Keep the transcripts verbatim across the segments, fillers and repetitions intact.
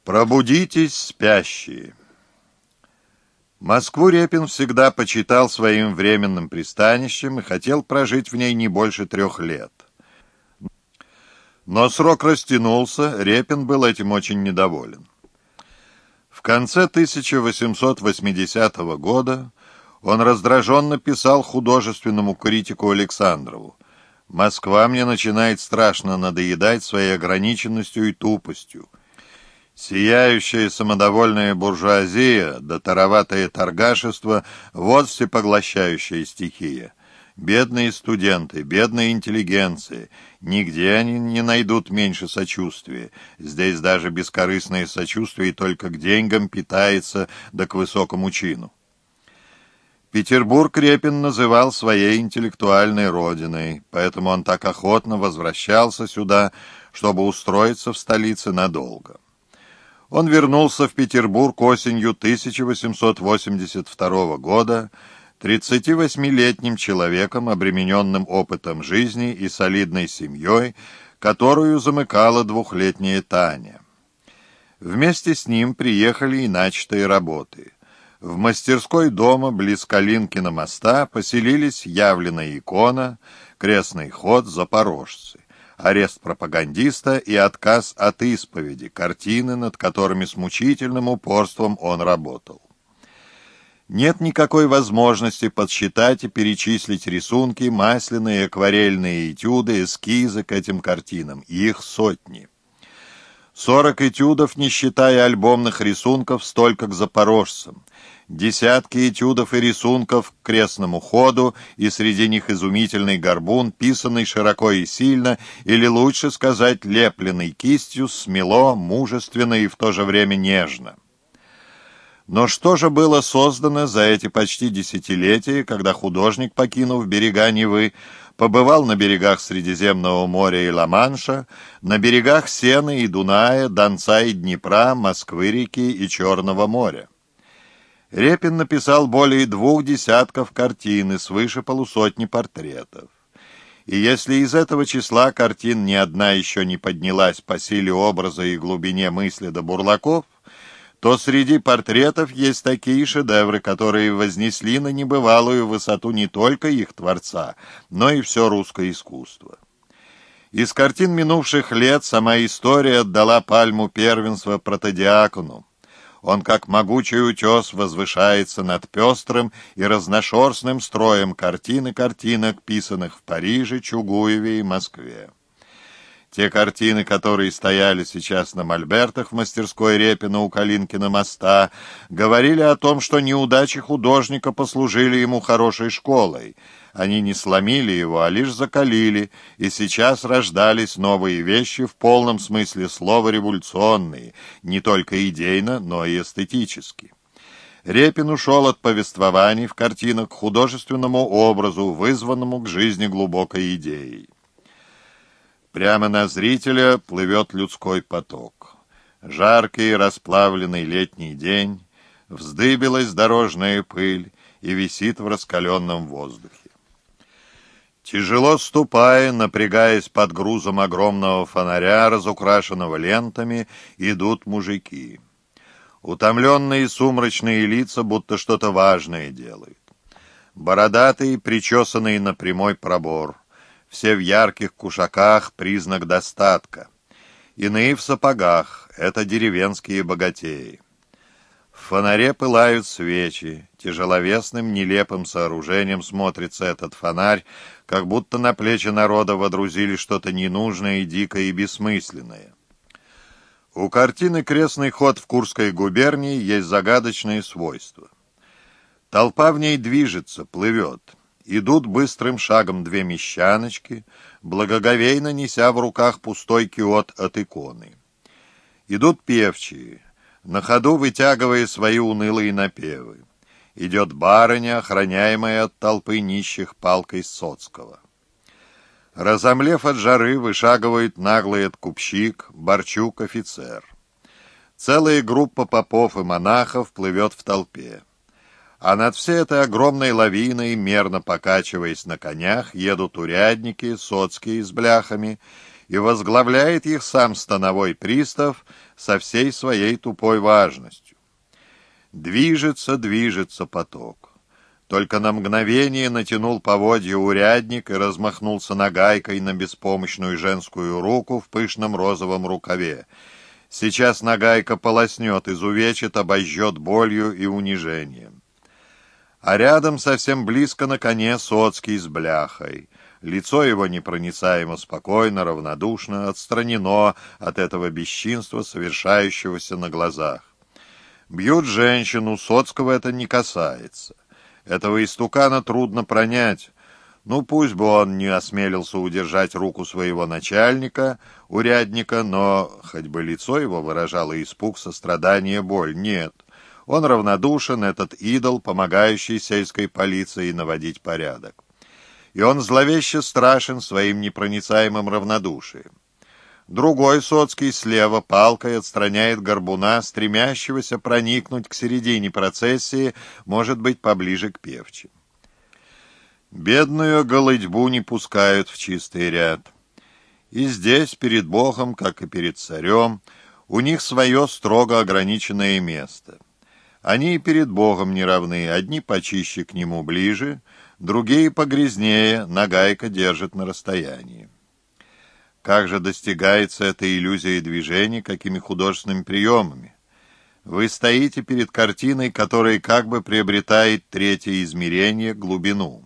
Пробудитесь, спящие! Москву Репин всегда почитал своим временным пристанищем и хотел прожить в ней не больше трех лет. Но срок растянулся, Репин был этим очень недоволен. В конце тысяча восемьсот восьмидесятого года он раздраженно писал художественному критику Александрову: «Москва мне начинает страшно надоедать своей ограниченностью и тупостью. Сияющая самодовольная буржуазия да тароватое торгашество — вот всепоглощающая стихия. Бедные студенты, бедная интеллигенция, нигде они не найдут меньше сочувствия. Здесь даже бескорыстное сочувствие только к деньгам питается да к высокому чину». Петербург Репин называл своей интеллектуальной родиной, поэтому он так охотно возвращался сюда, чтобы устроиться в столице надолго. Он вернулся в Петербург осенью тысяча восемьсот восемьдесят второго года тридцативосьмилетним человеком, обремененным опытом жизни и солидной семьей, которую замыкала двухлетняя Таня. Вместе с ним приехали и начатые работы. В мастерской дома близ Калинкина моста поселились явленная икона, крестный ход, запорожцы, арест пропагандиста и отказ от исповеди, картины, над которыми с мучительным упорством он работал. Нет никакой возможности подсчитать и перечислить рисунки, масляные, акварельные этюды, эскизы к этим картинам, их сотни. Сорок этюдов, не считая альбомных рисунков, столько к запорожцам. Десятки этюдов и рисунков к крестному ходу, и среди них изумительный горбун, писанный широко и сильно, или лучше сказать, лепленный кистью, смело, мужественно и в то же время нежно. Но что же было создано за эти почти десятилетия, когда художник, покинув берега Невы, побывал на берегах Средиземного моря и Ла-Манша, на берегах Сены и Дуная, Донца и Днепра, Москвы-реки и Черного моря? Репин написал более двух десятков картин и свыше полусотни портретов. И если из этого числа картин ни одна еще не поднялась по силе образа и глубине мысли до Бурлаков, то среди портретов есть такие шедевры, которые вознесли на небывалую высоту не только их творца, но и все русское искусство. Из картин минувших лет сама история отдала пальму первенства протодиакону. Он, как могучий утес, возвышается над пестрым и разношерстным строем картин и картинок, писанных в Париже, Чугуеве и Москве. Те картины, которые стояли сейчас на мольбертах в мастерской Репина у Калинкина моста, говорили о том, что неудачи художника послужили ему хорошей школой. Они не сломили его, а лишь закалили, и сейчас рождались новые вещи в полном смысле слова революционные, не только идейно, но и эстетически. Репин ушел от повествований в картинах к художественному образу, вызванному к жизни глубокой идеей. Прямо на зрителя плывет людской поток. Жаркий расплавленный летний день, вздыбилась дорожная пыль и висит в раскаленном воздухе. Тяжело ступая, напрягаясь под грузом огромного фонаря, разукрашенного лентами, идут мужики. Утомленные сумрачные лица будто что-то важное делают. Бородатые, причесанные на прямой пробор. Все в ярких кушаках — признак достатка. Иные в сапогах — это деревенские богатеи. В фонаре пылают свечи. Тяжеловесным, нелепым сооружением смотрится этот фонарь, как будто на плечи народа водрузили что-то ненужное и дикое и бессмысленное. У картины «Крестный ход» в Курской губернии есть загадочное свойство. Толпа в ней движется, плывет. Идут быстрым шагом две мещаночки, благоговейно неся в руках пустой киот от иконы. Идут певчие, на ходу вытягивая свои унылые напевы. Идет барыня, охраняемая от толпы нищих палкой Соцкого. Разомлев от жары, вышагивает наглый откупщик, Борчук-офицер. Целая группа попов и монахов плывет в толпе. А над всей этой огромной лавиной, мерно покачиваясь на конях, едут урядники, соцкие с бляхами, и возглавляет их сам становой пристав со всей своей тупой важностью. Движется, движется поток. Только на мгновение натянул поводья урядник и размахнулся нагайкой на беспомощную женскую руку в пышном розовом рукаве. Сейчас нагайка полоснет, изувечит, обожжет болью и унижением. А рядом совсем близко на коне Соцкий с бляхой. Лицо его непроницаемо спокойно, равнодушно, отстранено от этого бесчинства, совершающегося на глазах. Бьют женщину, Соцкого это не касается. Этого истукана трудно пронять. Ну, пусть бы он не осмелился удержать руку своего начальника, урядника, но хоть бы лицо его выражало испуг, сострадание, боль. Нет, он равнодушен, этот идол, помогающий сельской полиции наводить порядок. И он зловеще страшен своим непроницаемым равнодушием. Другой Соцкий слева палкой отстраняет горбуна, стремящегося проникнуть к середине процессии, может быть, поближе к певчим. Бедную голыдьбу не пускают в чистый ряд. И здесь, перед Богом, как и перед царем, у них свое строго ограниченное место. Они и перед Богом не равны, одни почище к нему ближе, другие погрязнее, нагайка держит на расстоянии. Как же достигается эта иллюзия движения, какими художественными приемами? Вы стоите перед картиной, которая как бы приобретает третье измерение, глубину.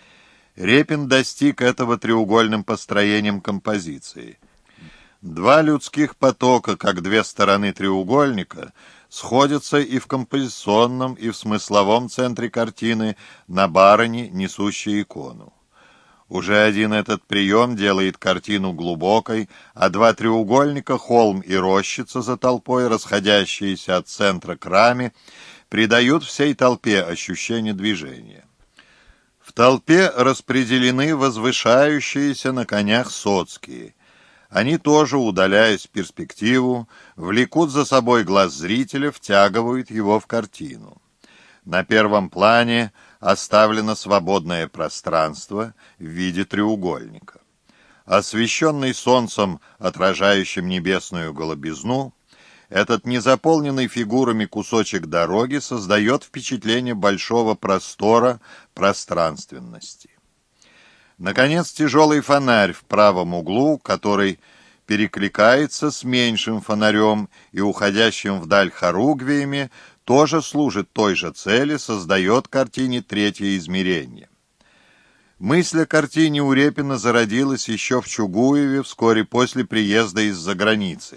Репин достиг этого треугольным построением композиции. Два людских потока, как две стороны треугольника, сходятся и в композиционном, и в смысловом центре картины на барыне, несущей икону. Уже один этот прием делает картину глубокой, а два треугольника, холм и рощица за толпой, расходящиеся от центра к раме, придают всей толпе ощущение движения. В толпе распределены возвышающиеся на конях Соцкие. Они тоже, удаляясь в перспективу, влекут за собой глаз зрителя, втягивают его в картину. На первом плане оставлено свободное пространство в виде треугольника. Освещенный солнцем, отражающим небесную голубизну, этот незаполненный фигурами кусочек дороги создает впечатление большого простора, пространственности. Наконец, тяжелый фонарь в правом углу, который перекликается с меньшим фонарем и уходящим вдаль хоругвиями, тоже служит той же цели, создает картине третье измерение. Мысль о картине у Репина зародилась еще в Чугуеве вскоре после приезда из-за границы.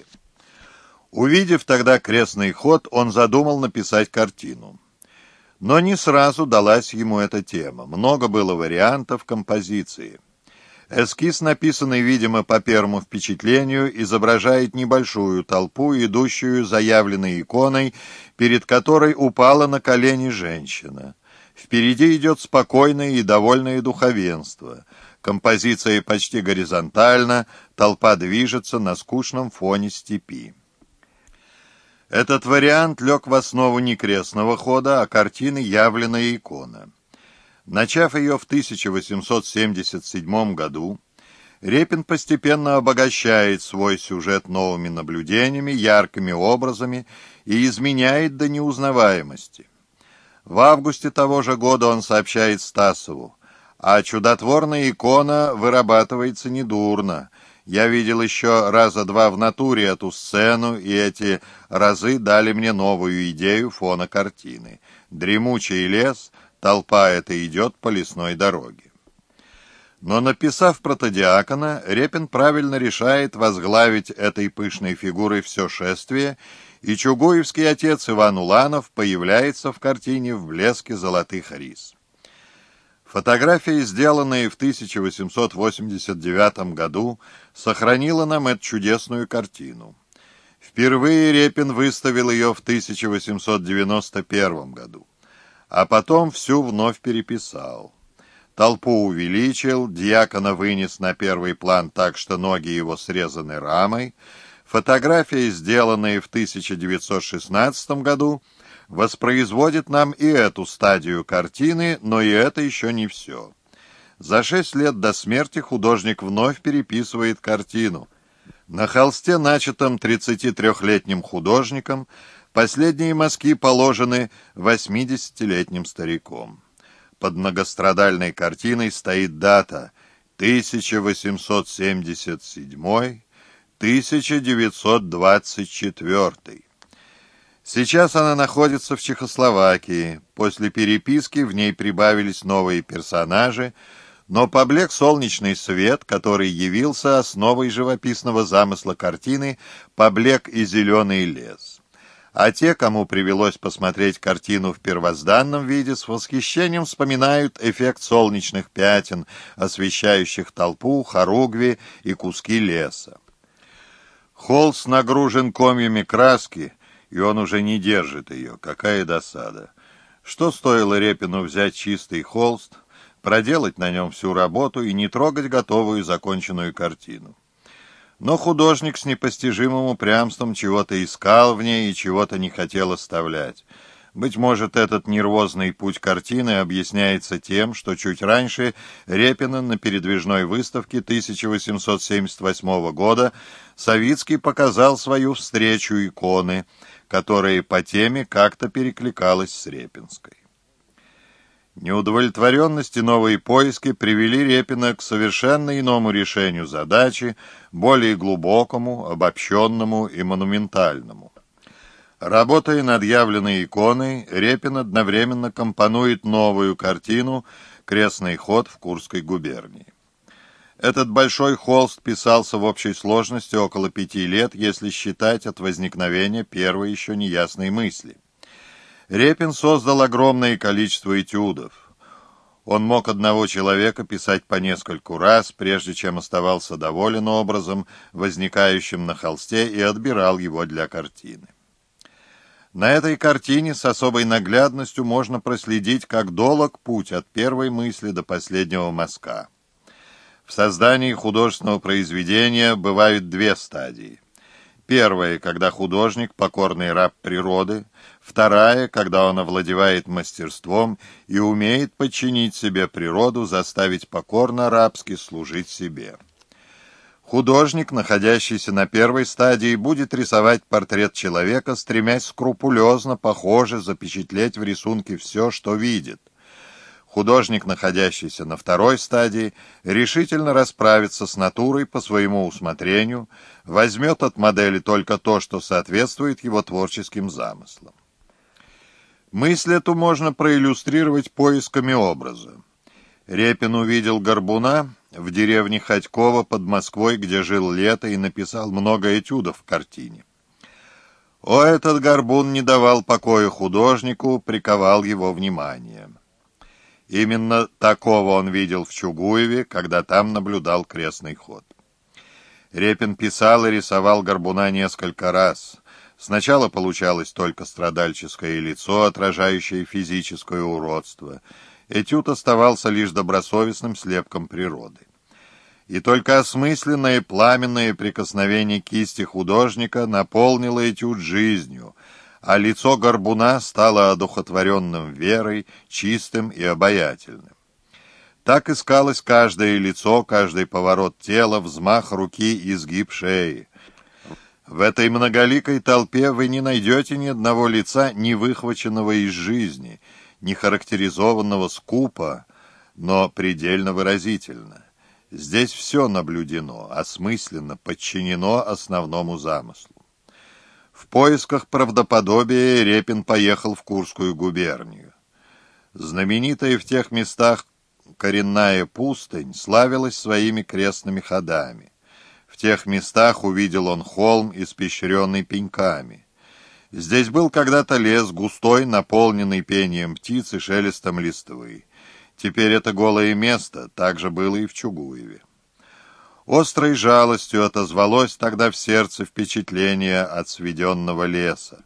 Увидев тогда крестный ход, он задумал написать картину. Но не сразу далась ему эта тема. Много было вариантов композиции. Эскиз, написанный, видимо, по первому впечатлению, изображает небольшую толпу, идущую заявленной иконой, перед которой упала на колени женщина. Впереди идет спокойное и довольное духовенство. Композиция почти горизонтальна, толпа движется на скучном фоне степи. Этот вариант лег в основу не крестного хода, а картины «Явленная икона». Начав ее в тысяча восемьсот семьдесят седьмом году, Репин постепенно обогащает свой сюжет новыми наблюдениями, яркими образами и изменяет до неузнаваемости. В августе того же года он сообщает Стасову: «А чудотворная икона вырабатывается недурно. Я видел еще раза два в натуре эту сцену, и эти разы дали мне новую идею фона картины. Дремучий лес, толпа эта идет по лесной дороге». Но, написав протодиакона, Репин правильно решает возглавить этой пышной фигурой все шествие, и чугуевский отец Иван Уланов появляется в картине в блеске золотых рис. Фотография, сделанная в тысяча восемьсот восемьдесят девятом году, сохранила нам эту чудесную картину. Впервые Репин выставил ее в тысяча восемьсот девяносто первом году, а потом всю вновь переписал. Толпу увеличил, дьякона вынес на первый план так, что ноги его срезаны рамой. Фотография, сделанная в тысяча девятьсот шестнадцатом году, воспроизводит нам и эту стадию картины, но и это еще не все. За шесть лет до смерти художник вновь переписывает картину. На холсте, начатом тридцатитрёхлетним художником, последние мазки положены восьмидесятилетним стариком. Под многострадальной картиной стоит дата тысяча восемьсот семьдесят седьмой — тысяча девятьсот двадцать четвёртый. Сейчас она находится в Чехословакии. После переписки в ней прибавились новые персонажи, но поблек солнечный свет, который явился основой живописного замысла картины, поблек и зеленый лес. А те, кому привелось посмотреть картину в первозданном виде, с восхищением вспоминают эффект солнечных пятен, освещающих толпу, хоругви и куски леса. Холст нагружен комьями краски, и он уже не держит ее. Какая досада! Что стоило Репину взять чистый холст, проделать на нем всю работу и не трогать готовую законченную картину? Но художник с непостижимым упрямством чего-то искал в ней и чего-то не хотел оставлять. Быть может, этот нервозный путь картины объясняется тем, что чуть раньше Репина на передвижной выставке тысяча восемьсот семьдесят восьмого года Савицкий показал свою встречу иконы, которая по теме как-то перекликалась с Репинской. Неудовлетворенность и новые поиски привели Репина к совершенно иному решению задачи, более глубокому, обобщенному и монументальному. Работая над явленной иконой, Репин одновременно компонует новую картину «Крестный ход в Курской губернии». Этот большой холст писался в общей сложности около пяти лет, если считать от возникновения первой еще неясной мысли. Репин создал огромное количество этюдов. Он мог одного человека писать по нескольку раз, прежде чем оставался доволен образом, возникающим на холсте, и отбирал его для картины. На этой картине с особой наглядностью можно проследить, как долог путь от первой мысли до последнего мазка. В создании художественного произведения бывают две стадии. Первая, когда художник — покорный раб природы. Вторая, когда он овладевает мастерством и умеет подчинить себе природу, заставить покорно рабски служить себе. Художник, находящийся на первой стадии, будет рисовать портрет человека, стремясь скрупулезно, похоже, запечатлеть в рисунке все, что видит. Художник, находящийся на второй стадии, решительно расправится с натурой по своему усмотрению, возьмет от модели только то, что соответствует его творческим замыслам. Мысль эту можно проиллюстрировать поисками образа. Репин увидел горбуна в деревне Ходьково под Москвой, где жил лето, и написал много этюдов в картине. О, этот горбун не давал покоя художнику, приковал его внимание. Именно такого он видел в Чугуеве, когда там наблюдал крестный ход. Репин писал и рисовал горбуна несколько раз. Сначала получалось только страдальческое лицо, отражающее физическое уродство. Этюд оставался лишь добросовестным слепком природы. И только осмысленное пламенное прикосновение кисти художника наполнило этюд жизнью, а лицо горбуна стало одухотворенным верой, чистым и обаятельным. Так искалось каждое лицо, каждый поворот тела, взмах руки и изгиб шеи. В этой многоликой толпе вы не найдете ни одного лица, не выхваченного из жизни, не характеризованного скупо, но предельно выразительно. Здесь все наблюдено, осмысленно, подчинено основному замыслу. В поисках правдоподобия Репин поехал в Курскую губернию. Знаменитая в тех местах коренная пустынь славилась своими крестными ходами. В тех местах увидел он холм, испещренный пеньками. Здесь был когда-то лес густой, наполненный пением птиц и шелестом листвы. Теперь это голое место, так же было и в Чугуеве. Острой жалостью отозвалось тогда в сердце впечатление от сведенного леса.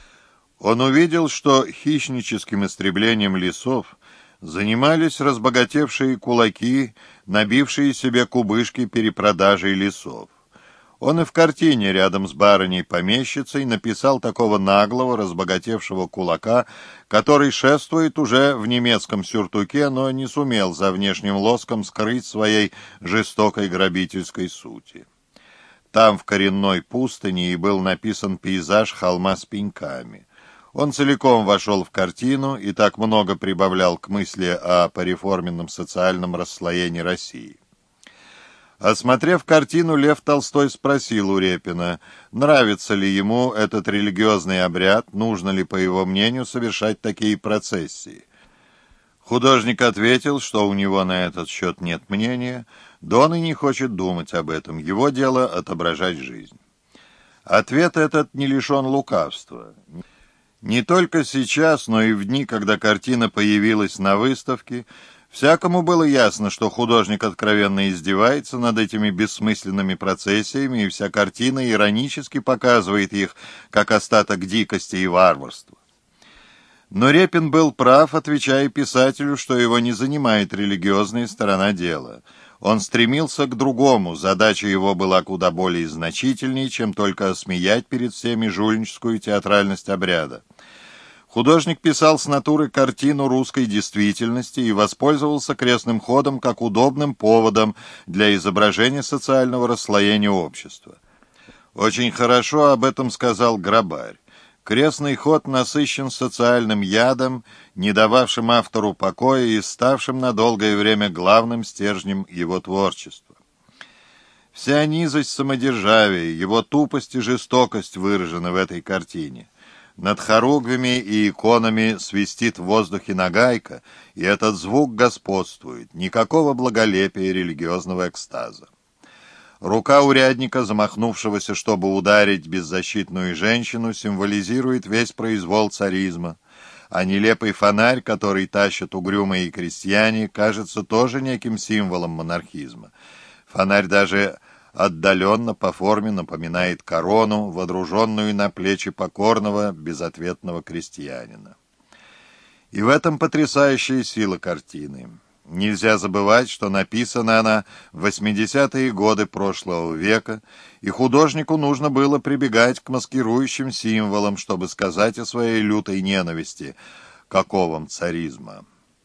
Он увидел, что хищническим истреблением лесов занимались разбогатевшие кулаки, набившие себе кубышки перепродажей лесов. Он и в картине рядом с барыней-помещицей написал такого наглого, разбогатевшего кулака, который шествует уже в немецком сюртуке, но не сумел за внешним лоском скрыть своей жестокой грабительской сути. Там, в коренной пустыне, и был написан пейзаж холма с пеньками. Он целиком вошел в картину и так много прибавлял к мысли о пореформенном социальном расслоении России. Осмотрев картину, Лев Толстой спросил у Репина, нравится ли ему этот религиозный обряд, нужно ли, по его мнению, совершать такие процессии. Художник ответил, что у него на этот счет нет мнения, да он и не хочет думать об этом, его дело отображать жизнь. Ответ этот не лишен лукавства. Не только сейчас, но и в дни, когда картина появилась на выставке, всякому было ясно, что художник откровенно издевается над этими бессмысленными процессиями, и вся картина иронически показывает их, как остаток дикости и варварства. Но Репин был прав, отвечая писателю, что его не занимает религиозная сторона дела. Он стремился к другому, задача его была куда более значительнее, чем только осмеять перед всеми жульническую театральность обряда. Художник писал с натуры картину русской действительности и воспользовался крестным ходом как удобным поводом для изображения социального расслоения общества. Очень хорошо об этом сказал Грабарь. Крестный ход насыщен социальным ядом, не дававшим автору покоя и ставшим на долгое время главным стержнем его творчества. Вся низость самодержавия, его тупость и жестокость выражены в этой картине. Над хоругвями и иконами свистит в воздухе нагайка, и этот звук господствует, никакого благолепия религиозного экстаза. Рука урядника, замахнувшегося, чтобы ударить беззащитную женщину, символизирует весь произвол царизма, а нелепый фонарь, который тащат угрюмые крестьяне, кажется тоже неким символом монархизма. Фонарь даже отдаленно по форме напоминает корону, водруженную на плечи покорного, безответного крестьянина. И в этом потрясающая сила картины. Нельзя забывать, что написана она в восьмидесятые годы прошлого века, и художнику нужно было прибегать к маскирующим символам, чтобы сказать о своей лютой ненависти к оковам царизма.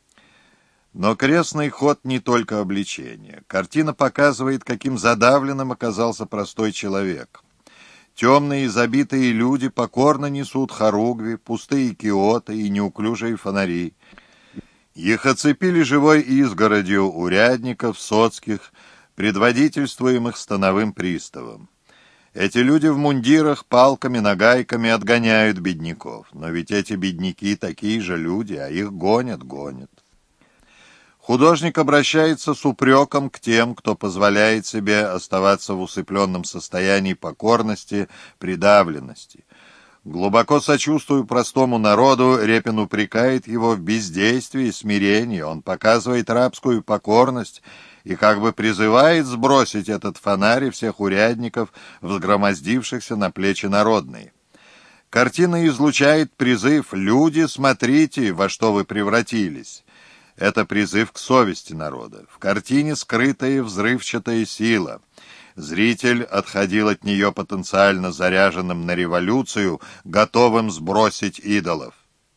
Но крестный ход не только обличение. Картина показывает, каким задавленным оказался простой человек. Темные и забитые люди покорно несут хоругви, пустые киоты и неуклюжие фонари. Их оцепили живой изгородью урядников, соцких, предводительствуемых становым приставом. Эти люди в мундирах палками, нагайками отгоняют бедняков. Но ведь эти бедняки такие же люди, а их гонят, гонят. Художник обращается с упреком к тем, кто позволяет себе оставаться в усыпленном состоянии покорности, придавленности. Глубоко сочувствуя простому народу, Репин упрекает его в бездействии и смирении. Он показывает рабскую покорность и как бы призывает сбросить этот фонарь и всех урядников, взгромоздившихся на плечи народные. Картина излучает призыв «Люди, смотрите, во что вы превратились». Это призыв к совести народа. В картине скрытая взрывчатая сила. Зритель отходил от нее потенциально заряженным на революцию, готовым сбросить идолов.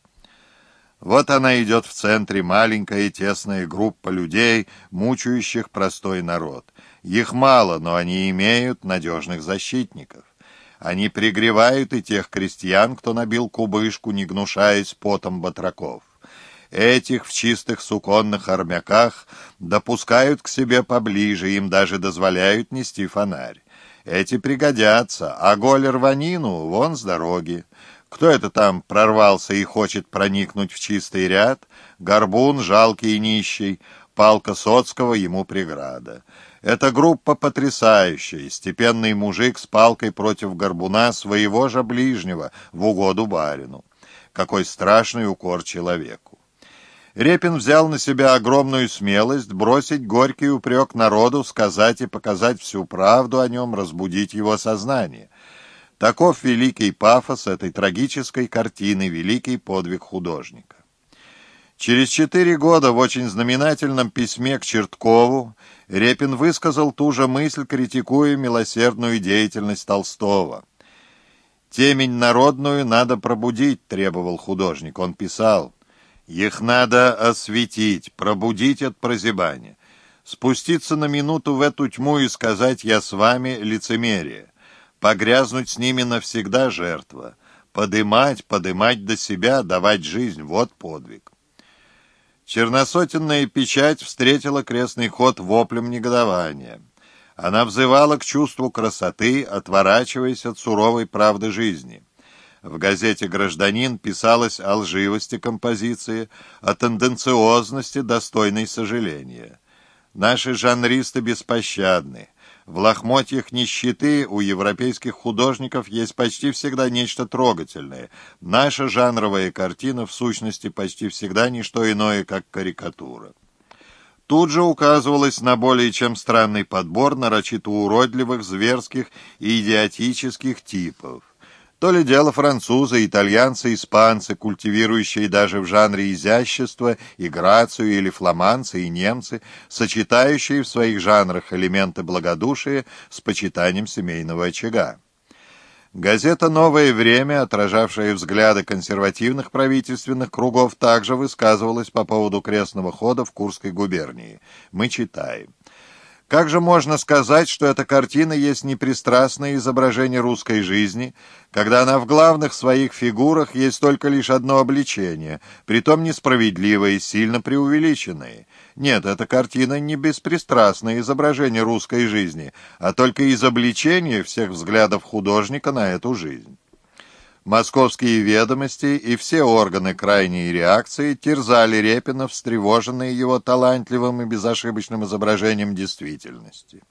Вот она идет в центре, маленькая и тесная группа людей, мучающих простой народ. Их мало, но они имеют надежных защитников. Они пригревают и тех крестьян, кто набил кубышку, не гнушаясь потом батраков. Этих в чистых суконных армяках допускают к себе поближе, им даже дозволяют нести фонарь. Эти пригодятся, а голь рванину вон с дороги. Кто это там прорвался и хочет проникнуть в чистый ряд? Горбун, жалкий и нищий, палка Соцкого ему преграда. Эта группа потрясающая, степенный мужик с палкой против горбуна своего же ближнего в угоду барину. Какой страшный укор человеку. Репин взял на себя огромную смелость бросить горький упрек народу, сказать и показать всю правду о нем, разбудить его сознание. Таков великий пафос этой трагической картины, великий подвиг художника. Через четыре года в очень знаменательном письме к Черткову Репин высказал ту же мысль, критикуя милосердную деятельность Толстого. «Темень народную надо пробудить», — требовал художник. Он писал: «Их надо осветить, пробудить от прозябания. Спуститься на минуту в эту тьму и сказать «я с вами» — лицемерие. Погрязнуть с ними навсегда — жертва. Подымать, подымать до себя, давать жизнь — вот подвиг. Черносотенная печать встретила крестный ход воплем негодования. Она взывала к чувству красоты, отворачиваясь от суровой правды жизни. В газете «Гражданин» писалось о лживости композиции, о тенденциозности, достойной сожаления. Наши жанристы беспощадны. В лохмотьях нищеты у европейских художников есть почти всегда нечто трогательное. Наша жанровая картина в сущности почти всегда не что иное, как карикатура. Тут же указывалось на более чем странный подбор нарочито уродливых, зверских и идиотических типов. То ли дело французы, итальянцы, испанцы, культивирующие даже в жанре изящества и грацию, или фламандцы и немцы, сочетающие в своих жанрах элементы благодушия с почитанием семейного очага. Газета «Новое время», отражавшая взгляды консервативных правительственных кругов, также высказывалась по поводу крестного хода в Курской губернии. Мы читаем. Как же можно сказать, что эта картина есть непристрастное изображение русской жизни, когда она в главных своих фигурах есть только лишь одно обличение, притом несправедливое и сильно преувеличенное? Нет, эта картина не беспристрастное изображение русской жизни, а только изобличение всех взглядов художника на эту жизнь. Московские ведомости и все органы крайней реакции терзали Репина, встревоженные его талантливым и безошибочным изображением действительности.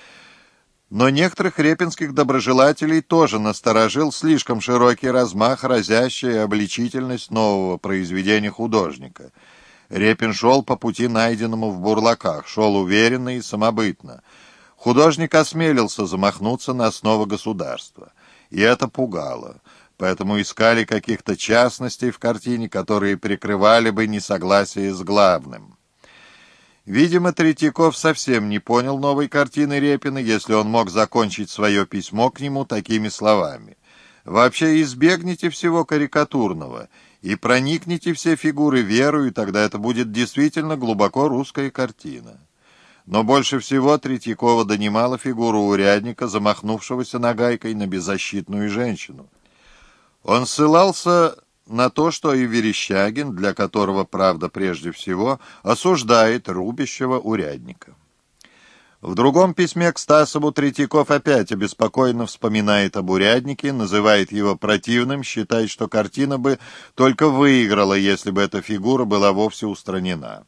Но некоторых репинских доброжелателей тоже насторожил слишком широкий размах, разящая обличительность нового произведения художника. Репин шел по пути, найденному в Бурлаках, шел уверенно и самобытно. Художник осмелился замахнуться на основы государства, и это пугало. Поэтому искали каких-то частностей в картине, которые прикрывали бы несогласие с главным. Видимо, Третьяков совсем не понял новой картины Репина, если он мог закончить свое письмо к нему такими словами. «Вообще избегните всего карикатурного и проникните все фигуры верою, и тогда это будет действительно глубоко русская картина». Но больше всего Третьякова донимала фигура урядника, замахнувшегося нагайкой на беззащитную женщину. Он ссылался на то, что и Верещагин, для которого правда прежде всего, осуждает рубящего урядника. В другом письме к Стасову Третьяков опять обеспокоенно вспоминает об уряднике, называет его противным, считает, что картина бы только выиграла, если бы эта фигура была вовсе устранена.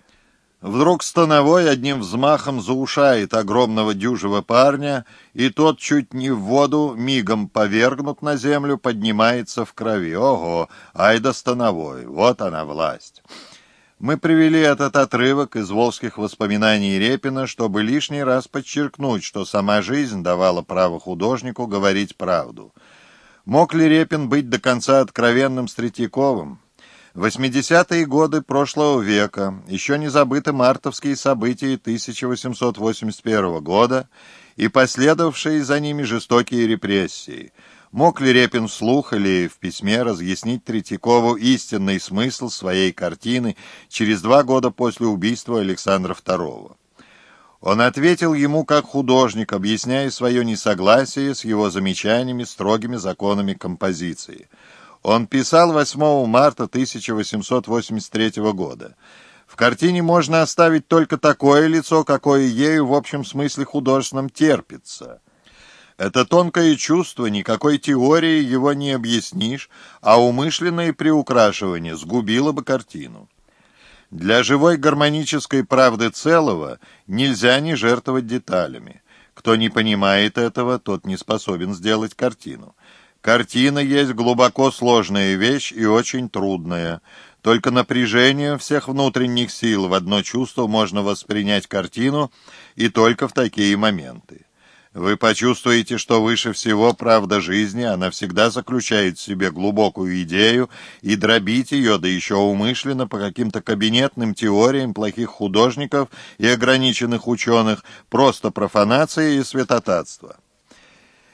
Вдруг Становой одним взмахом заушает огромного дюжего парня, и тот чуть не в воду, мигом повергнут на землю, поднимается в крови. Ого, ай да Становой, вот она власть. Мы привели этот отрывок из волжских воспоминаний Репина, чтобы лишний раз подчеркнуть, что сама жизнь давала право художнику говорить правду. Мог ли Репин быть до конца откровенным с Третьяковым? восьмидесятые годы прошлого века, еще не забыты мартовские события тысяча восемьсот восемьдесят первого года и последовавшие за ними жестокие репрессии. Мог ли Репин вслух или в письме разъяснить Третьякову истинный смысл своей картины через два года после убийства Александра второго? Он ответил ему как художник, объясняя свое несогласие с его замечаниями строгими законами композиции. Он писал восьмого марта тысяча восемьсот восемьдесят третьего года. В картине можно оставить только такое лицо, какое ею в общем смысле художественном терпится. Это тонкое чувство, никакой теорией его не объяснишь, а умышленное приукрашивание сгубило бы картину. Для живой гармонической правды целого нельзя не жертвовать деталями. Кто не понимает этого, тот не способен сделать картину. Картина есть глубоко сложная вещь и очень трудная. Только напряжением всех внутренних сил в одно чувство можно воспринять картину, и только в такие моменты. Вы почувствуете, что выше всего правда жизни, она всегда заключает в себе глубокую идею, и дробить ее, да еще умышленно, по каким-то кабинетным теориям плохих художников и ограниченных ученых, просто профанация и святотатство.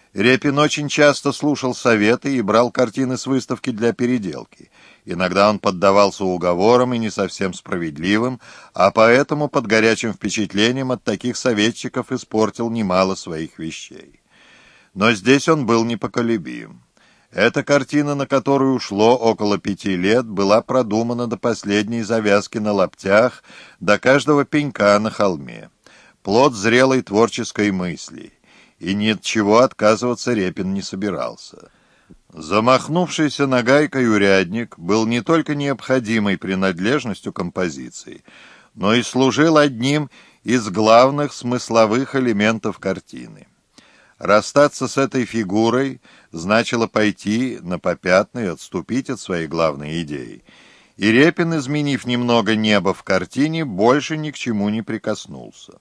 Репин очень часто слушал советы и брал картины с выставки для переделки. Иногда он поддавался уговорам и не совсем справедливым, а поэтому под горячим впечатлением от таких советчиков испортил немало своих вещей. Но здесь он был непоколебим. Эта картина, на которую ушло около пяти лет, была продумана до последней завязки на лаптях, до каждого пенька на холме. Плод зрелой творческой мысли. И ни от чего отказываться Репин не собирался. Замахнувшийся нагайкой урядник был не только необходимой принадлежностью композиции, но и служил одним из главных смысловых элементов картины. Расстаться с этой фигурой значило пойти на попятный и отступить от своей главной идеи. И Репин, изменив немного небо в картине, больше ни к чему не прикоснулся.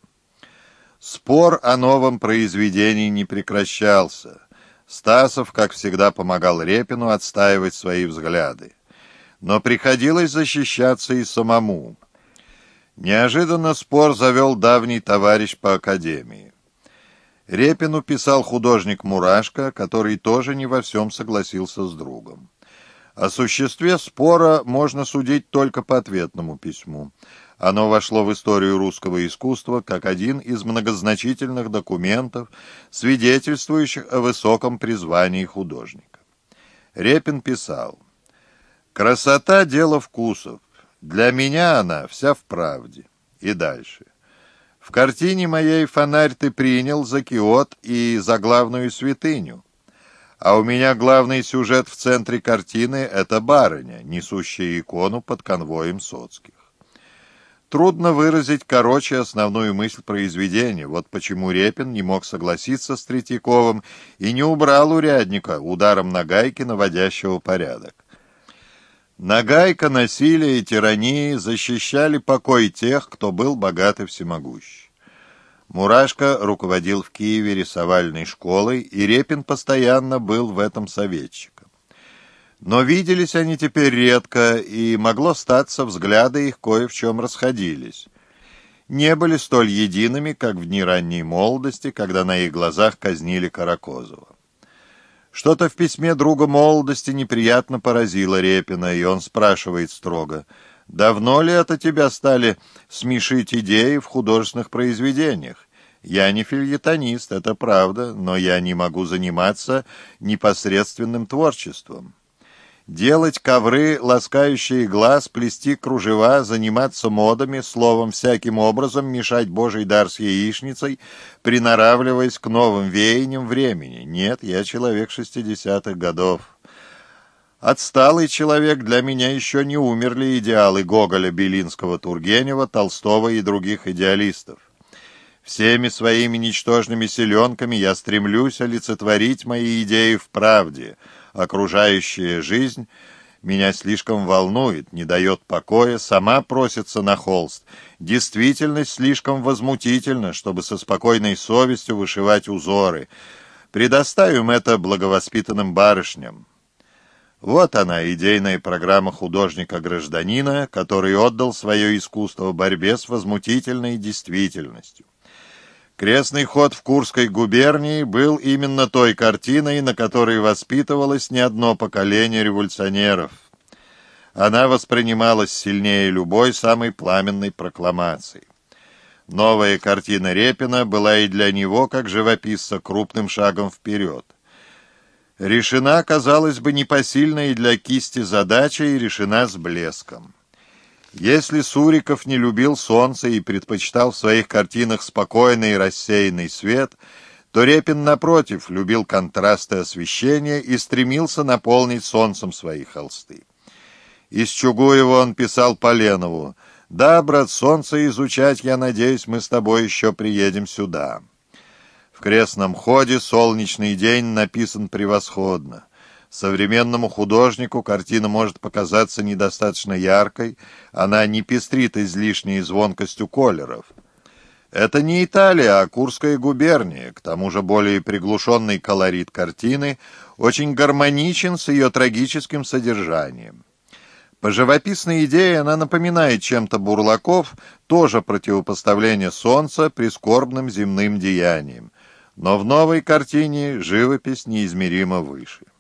Спор о новом произведении не прекращался. Стасов, как всегда, помогал Репину отстаивать свои взгляды. Но приходилось защищаться и самому. Неожиданно спор завел давний товарищ по академии. Репину писал художник Мурашко, который тоже не во всем согласился с другом. О существе спора можно судить только по ответному письму. Оно вошло в историю русского искусства как один из многозначительных документов, свидетельствующих о высоком призвании художника. Репин писал: «Красота — дело вкусов. Для меня она вся в правде». И дальше. «В картине моей фонарь ты принял за киот и за главную святыню. А у меня главный сюжет в центре картины — это барыня, несущая икону под конвоем Соцких». Трудно выразить короче основную мысль произведения. Вот почему Репин не мог согласиться с Третьяковым и не убрал урядника ударом нагайки, наводящего порядок. Нагайка, насилие и тирании защищали покой тех, кто был богат и всемогущ. Мурашко руководил в Киеве рисовальной школой, и Репин постоянно был в этом советчиком. Но виделись они теперь редко, и могло статься, взгляды их кое в чем расходились. Не были столь едиными, как в дни ранней молодости, когда на их глазах казнили Каракозова. Что-то в письме друга молодости неприятно поразило Репина, и он спрашивает строго: «Давно ли это тебя стали смешить идеи в художественных произведениях? Я не фельетонист, это правда, но я не могу заниматься непосредственным творчеством. Делать ковры, ласкающие глаз, плести кружева, заниматься модами, словом, всяким образом мешать Божий дар с яичницей, приноравливаясь к новым веяниям времени. Нет, я человек шестидесятых годов. Отсталый человек, для меня еще не умерли идеалы Гоголя, Белинского, Тургенева, Толстого и других идеалистов. Всеми своими ничтожными селенками я стремлюсь олицетворить мои идеи в правде. Окружающая жизнь меня слишком волнует, не дает покоя, сама просится на холст. Действительность слишком возмутительна, чтобы со спокойной совестью вышивать узоры. Предоставим это благовоспитанным барышням». Вот она, идейная программа художника-гражданина, который отдал свое искусство борьбе с возмутительной действительностью. Крестный ход в Курской губернии был именно той картиной, на которой воспитывалось не одно поколение революционеров. Она воспринималась сильнее любой самой пламенной прокламации. Новая картина Репина была и для него, как живописца, крупным шагом вперед. Решена, казалось бы, непосильной для кисти задача и решена с блеском. Если Суриков не любил солнце и предпочитал в своих картинах спокойный и рассеянный свет, то Репин, напротив, любил контрасты освещения и стремился наполнить солнцем свои холсты. Из Чугуева он писал Поленову: «Да, брат, солнце изучать, я надеюсь, мы с тобой еще приедем сюда». В «Крестном ходе» солнечный день написан превосходно. Современному художнику картина может показаться недостаточно яркой, она не пестрит излишней звонкостью колеров. Это не Италия, а Курская губерния, к тому же более приглушенный колорит картины очень гармоничен с ее трагическим содержанием. По живописной идее она напоминает чем-то Бурлаков, тоже противопоставление солнца прискорбным земным деяниям. Но в новой картине живопись неизмеримо выше.